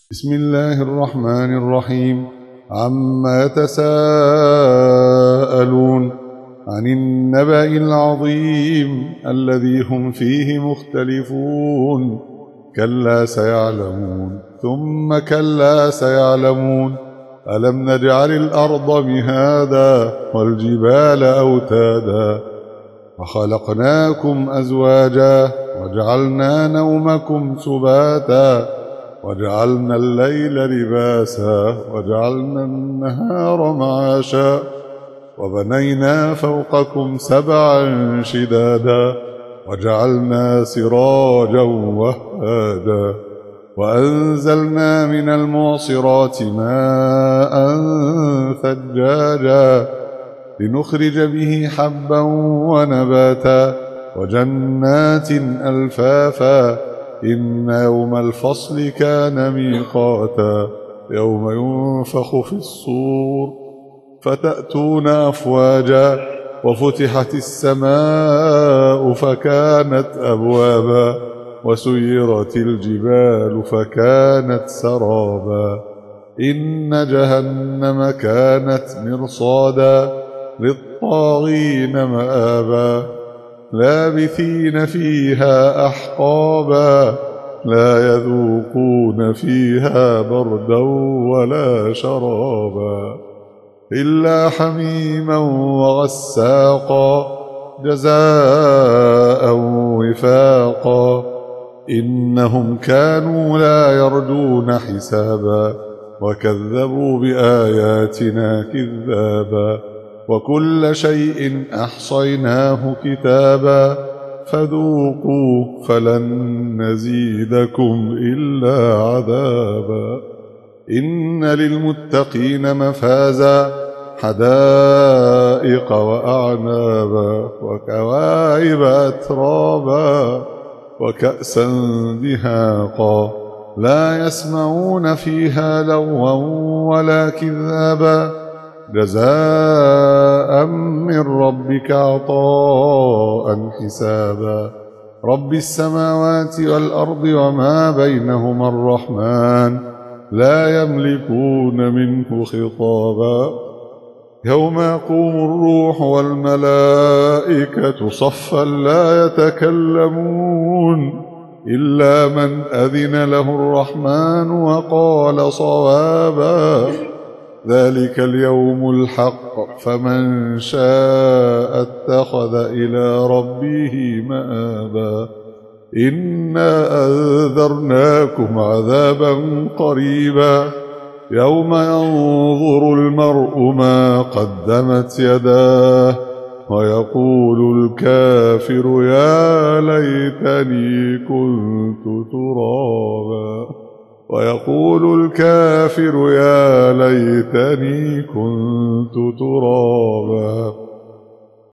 بسم الله الرحمن الرحيم. عما يتساءلون عن النبأ العظيم الذي هم فيه مختلفون كلا سيعلمون ثم كلا سيعلمون ألم نجعل الأرض مهادا والجبال أوتادا وخلقناكم أزواجا وجعلنا نومكم سباتا وجعلنا الليل لباسا وجعلنا النهار معاشا وبنينا فوقكم سبعا شدادا وجعلنا سراجا وهاجا وأنزلنا من المعصرات ماء ثجاجا لنخرج به حبا ونباتا وجنات ألفافا إن يوم الفصل كان ميقاتا يوم ينفخ في الصور فتأتون أفواجا وفتحت السماء فكانت أبوابا وسيرت الجبال فكانت سرابا إن جهنم كانت مرصادا للطاغين مآبا لابثين فيها أحقابا لا يذوقون فيها بردا ولا شرابا إلا حميما وغساقا جزاء وفاقا إنهم كانوا لا يرجون حسابا وكذبوا بآياتنا كذابا وكل شيء أحصيناه كتابا فذوقوا فلن نزيدكم إلا عذابا إن للمتقين مفازا حدائق وأعنابا وكواعب أترابا وكأسا دهاقا لا يسمعون فيها لغوا ولا كذابا جزاء من ربك عطاء حسابا رب السماوات والأرض وما بينهما الرحمن لا يملكون منه خطابا يوم يقوم الروح والملائكة صفا لا يتكلمون إلا من أذن له الرحمن وقال صوابا ذلك اليوم الحق فمن شاء اتخذ إلى ربه مآبا إنا أنذرناكم عذابا قريبا يوم ينظر المرء ما قدمت يداه ويقول الكافر يا ليتني كنت ترابا ويقول الكافر يا ليتني كنت ترابا